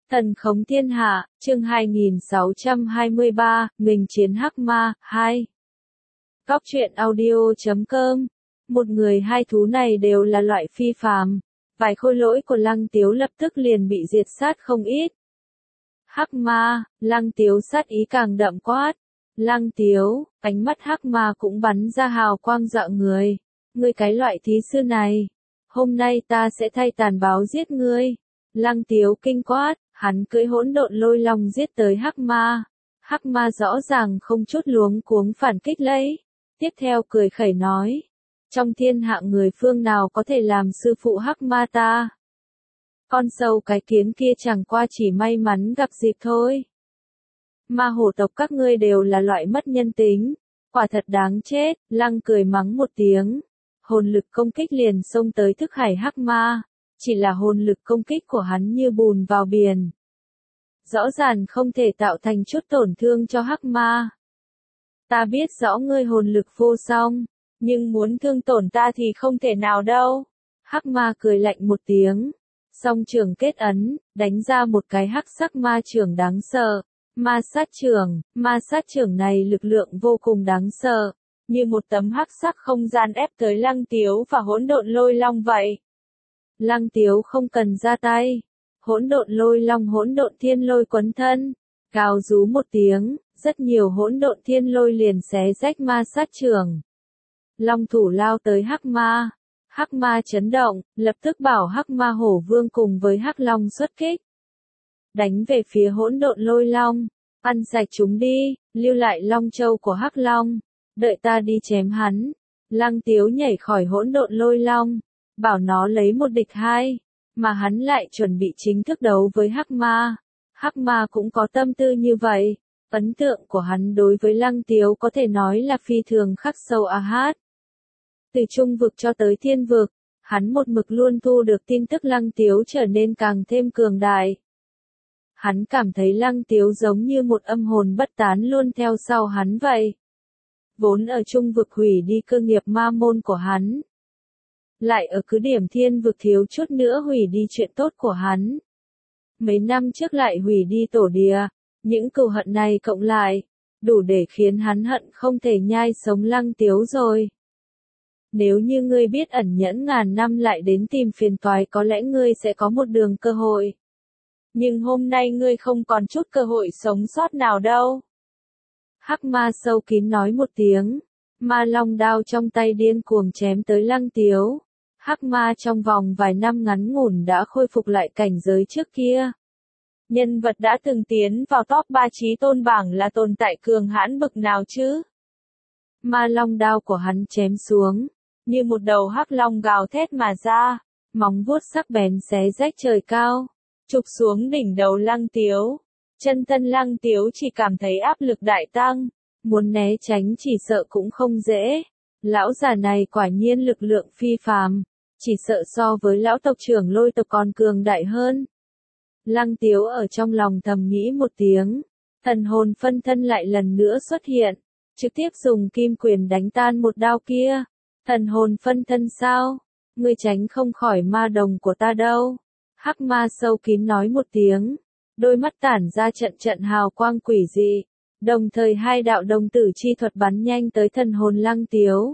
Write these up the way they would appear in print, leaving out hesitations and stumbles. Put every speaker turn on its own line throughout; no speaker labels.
Thần khống thiên hạ, chương 2623, nghênh chiến hắc ma, 2. Góc truyện audio.com. Một người hai thú này đều là loại phi phàm. Vài khôi lỗi của Lăng Tiếu lập tức liền bị diệt sát không ít. Hắc ma, Lăng Tiếu sát ý càng đậm quát. Lăng Tiếu, ánh mắt hắc ma cũng bắn ra hào quang dọa người. Ngươi cái loại thí sư này, hôm nay ta sẽ thay tàn báo giết ngươi. Lăng Tiếu kinh quát, hắn cưỡi hỗn độn lôi long giết tới hắc ma. Hắc ma rõ ràng không chút luống cuống phản kích lấy. Tiếp theo cười khẩy nói, trong thiên hạ người phương nào có thể làm sư phụ hắc ma ta? Con sâu cái kiến kia chẳng qua chỉ may mắn gặp dịp thôi. Ma hổ tộc các ngươi đều là loại mất nhân tính, quả thật đáng chết. Lăng cười mắng một tiếng, hồn lực công kích liền xông tới thức hải hắc ma. Chỉ là hồn lực công kích của hắn như bùn vào biển. Rõ ràng không thể tạo thành chút tổn thương cho hắc ma. Ta biết rõ ngươi hồn lực vô song, nhưng muốn thương tổn ta thì không thể nào đâu. Hắc ma cười lạnh một tiếng, song trường kết ấn, đánh ra một cái hắc sắc ma trưởng đáng sợ. Ma sát trưởng này lực lượng vô cùng đáng sợ, như một tấm hắc sắc không gian ép tới Lăng Tiếu và hỗn độn lôi long vậy. Lăng Tiếu không cần ra tay, hỗn độn lôi long hỗn độn thiên lôi quấn thân, gào rú một tiếng, rất nhiều hỗn độn thiên lôi liền xé rách ma sát trưởng. Long thủ lao tới hắc ma chấn động, lập tức bảo hắc ma hổ vương cùng với hắc long xuất kích. Đánh về phía hỗn độn lôi long, ăn sạch chúng đi, lưu lại long châu của hắc long, đợi ta đi chém hắn. Lăng Tiếu nhảy khỏi hỗn độn lôi long, bảo nó lấy một địch hai, mà hắn lại chuẩn bị chính thức đấu với hắc ma. Hắc ma cũng có tâm tư như vậy, ấn tượng của hắn đối với Lăng Tiếu có thể nói là phi thường khắc sâu a hát. Từ trung vực cho tới thiên vực, hắn một mực luôn thu được tin tức Lăng Tiếu trở nên càng thêm cường đại. Hắn cảm thấy Lăng Tiếu giống như một âm hồn bất tán luôn theo sau hắn vậy. Vốn ở trung vực hủy đi cơ nghiệp ma môn của hắn, lại ở cứ điểm thiên vực thiếu chút nữa hủy đi chuyện tốt của hắn. Mấy năm trước lại hủy đi tổ địa, những cừu hận này cộng lại, đủ để khiến hắn hận không thể nhai sống Lăng Tiếu rồi. Nếu như ngươi biết ẩn nhẫn ngàn năm lại đến tìm phiền toái có lẽ ngươi sẽ có một đường cơ hội. Nhưng hôm nay ngươi không còn chút cơ hội sống sót nào đâu. Hắc ma sâu kín nói một tiếng, ma long đao trong tay điên cuồng chém tới Lăng Tiếu. Hắc ma trong vòng vài năm ngắn ngủn đã khôi phục lại cảnh giới trước kia. Nhân vật đã từng tiến vào top 3 chí tôn bảng là tồn tại cường hãn bực nào chứ? Ma long đao của hắn chém xuống, như một đầu hắc long gào thét mà ra, móng vuốt sắc bén xé rách trời cao, chụp xuống đỉnh đầu Lăng Tiếu. Chân thân Lăng Tiếu chỉ cảm thấy áp lực đại tăng, muốn né tránh chỉ sợ cũng không dễ. Lão già này quả nhiên lực lượng phi phàm, chỉ sợ so với lão tộc trưởng Lôi tộc còn cường đại hơn. Lăng Tiếu ở trong lòng thầm nghĩ một tiếng, thần hồn phân thân lại lần nữa xuất hiện, trực tiếp dùng kim quyền đánh tan một đao kia. Thần hồn phân thân sao? Ngươi tránh không khỏi ma đồng của ta đâu. Hắc ma sâu kín nói một tiếng, đôi mắt tản ra trận trận hào quang quỷ dị, đồng thời hai đạo đồng tử chi thuật bắn nhanh tới thần hồn Lăng Tiếu.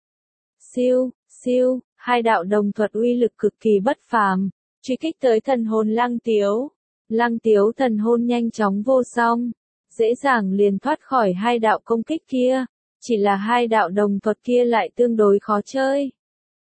Siêu, siêu, hai đạo đồng thuật uy lực cực kỳ bất phàm, truy kích tới thần hồn Lăng Tiếu. Lăng Tiếu thần hồn nhanh chóng vô song, dễ dàng liền thoát khỏi hai đạo công kích kia, chỉ là hai đạo đồng thuật kia lại tương đối khó chơi.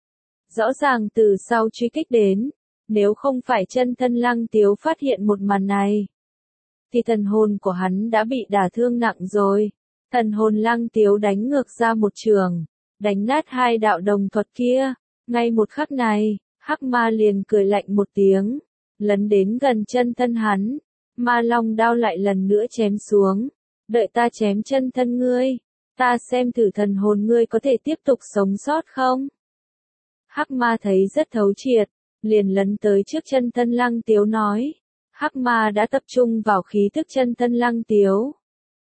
Rõ ràng từ sau truy kích đến, nếu không phải chân thân Lăng Tiếu phát hiện một màn này, thì thần hồn của hắn đã bị đả thương nặng rồi. Thần hồn Lăng Tiếu đánh ngược ra một trường, đánh nát hai đạo đồng thuật kia. Ngay một khắc này, hắc ma liền cười lạnh một tiếng, lấn đến gần chân thân hắn. Ma long đao lại lần nữa chém xuống, đợi ta chém chân thân ngươi, ta xem thử thần hồn ngươi có thể tiếp tục sống sót không. Hắc ma thấy rất thấu triệt, liền lấn tới trước chân thân Lăng Tiếu nói. Hắc ma đã tập trung vào khí tức chân thân Lăng Tiếu.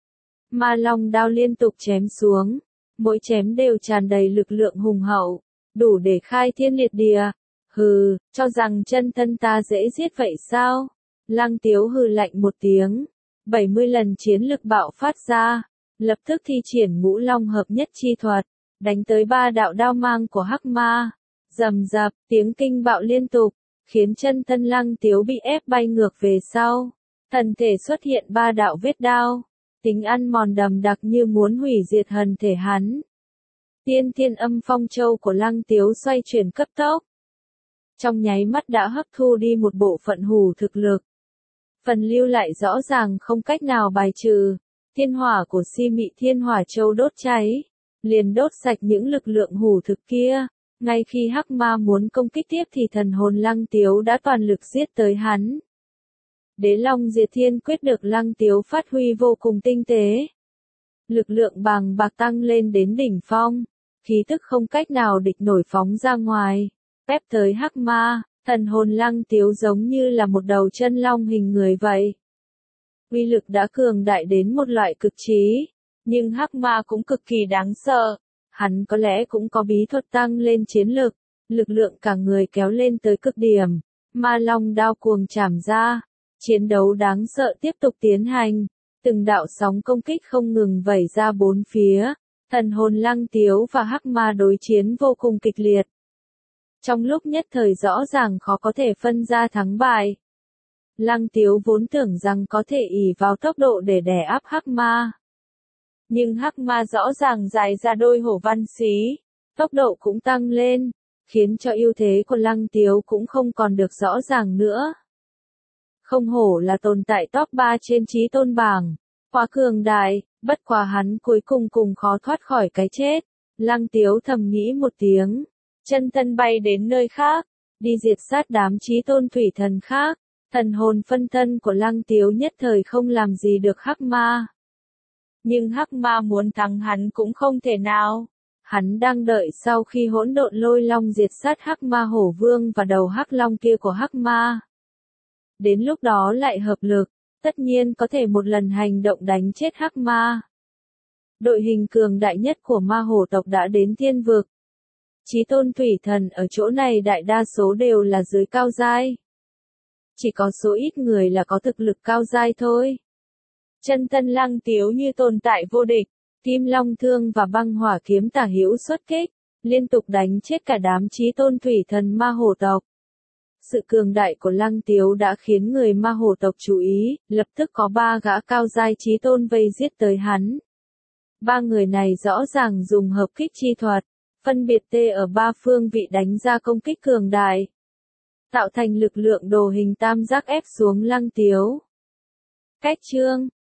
Ma long đao liên tục chém xuống, mỗi chém đều tràn đầy lực lượng hùng hậu, đủ để khai thiên liệt địa. Hừ, cho rằng chân thân ta dễ giết vậy sao? Lăng Tiếu hừ lạnh một tiếng, 70 lần chiến lực bạo phát ra, lập tức thi triển Ngũ Long hợp nhất chi thuật, đánh tới 3 đạo đao mang của Hắc Ma. Rầm rập, tiếng kinh bạo liên tục, khiến chân thân Lăng Tiếu bị ép bay ngược về sau. Thân thể xuất hiện 3 đạo vết đao, tính ăn mòn đầm đặc như muốn hủy diệt hần thể hắn. Tiên Thiên Âm Phong Châu của Lăng Tiếu xoay chuyển cấp tốc. Trong nháy mắt đã hấp thu đi một bộ phận hủ thực lực. Phần lưu lại rõ ràng không cách nào bài trừ. Thiên hỏa của Si Mị Thiên Hỏa Châu đốt cháy, liền đốt sạch những lực lượng hủ thực kia. Ngay khi Hắc Ma muốn công kích tiếp thì thần hồn Lăng Tiếu đã toàn lực giết tới hắn. Đế Long Diệt Thiên Quyết được Lăng Tiếu phát huy vô cùng tinh tế. Lực lượng bàng bạc tăng lên đến đỉnh phong, khí tức không cách nào địch nổi phóng ra ngoài, ép tới Hắc Ma. Thần hồn Lăng Tiếu giống như là một đầu chân long hình người vậy. Uy lực đã cường đại đến một loại cực trí, nhưng Hắc Ma cũng cực kỳ đáng sợ. Hắn có lẽ cũng có bí thuật tăng lên chiến lực, lực lượng cả người kéo lên tới cực điểm. Ma Long đao cuồng chảm ra, chiến đấu đáng sợ tiếp tục tiến hành. Từng đạo sóng công kích không ngừng vẩy ra bốn phía. Thần hồn Lăng Tiếu và Hắc Ma đối chiến vô cùng kịch liệt. Trong lúc nhất thời rõ ràng khó có thể phân ra thắng bại. Lăng Tiếu vốn tưởng rằng có thể ỷ vào tốc độ để đè áp Hắc Ma. Nhưng Hắc Ma rõ ràng dài ra đôi hổ văn xí, tốc độ cũng tăng lên, khiến cho ưu thế của Lăng Tiếu cũng không còn được rõ ràng nữa. Không hổ là tồn tại top 3 trên chí tôn bảng, quá cường đại, bất quá hắn cuối cùng khó thoát khỏi cái chết. Lăng Tiếu thầm nghĩ một tiếng, chân thân bay đến nơi khác, đi diệt sát đám chí tôn thủy thần khác. Thần hồn phân thân của Lăng Tiếu nhất thời không làm gì được Hắc Ma. Nhưng Hắc Ma muốn thắng hắn cũng không thể nào. Hắn đang đợi sau khi hỗn độn lôi long diệt sát Hắc Ma Hổ Vương và đầu Hắc Long kia của Hắc Ma. Đến lúc đó lại hợp lực, tất nhiên có thể một lần hành động đánh chết Hắc Ma. Đội hình cường đại nhất của ma hổ tộc đã đến thiên vực. Chí tôn thủy thần ở chỗ này đại đa số đều là dưới cao giai. Chỉ có số ít người là có thực lực cao giai thôi. Chân thân Lăng Tiếu như tồn tại vô địch, Kim Long Thương và Băng Hỏa Kiếm tả hữu xuất kích, liên tục đánh chết cả đám chí tôn thủy thần ma hổ tộc. Sự cường đại của Lăng Tiếu đã khiến người ma hổ tộc chú ý, lập tức có 3 gã cao giai chí tôn vây giết tới hắn. 3 người này rõ ràng dùng hợp kích chi thuật, phân biệt tê ở 3 phương vị đánh ra công kích cường đại, tạo thành lực lượng đồ hình tam giác ép xuống Lăng Tiếu. Cách chương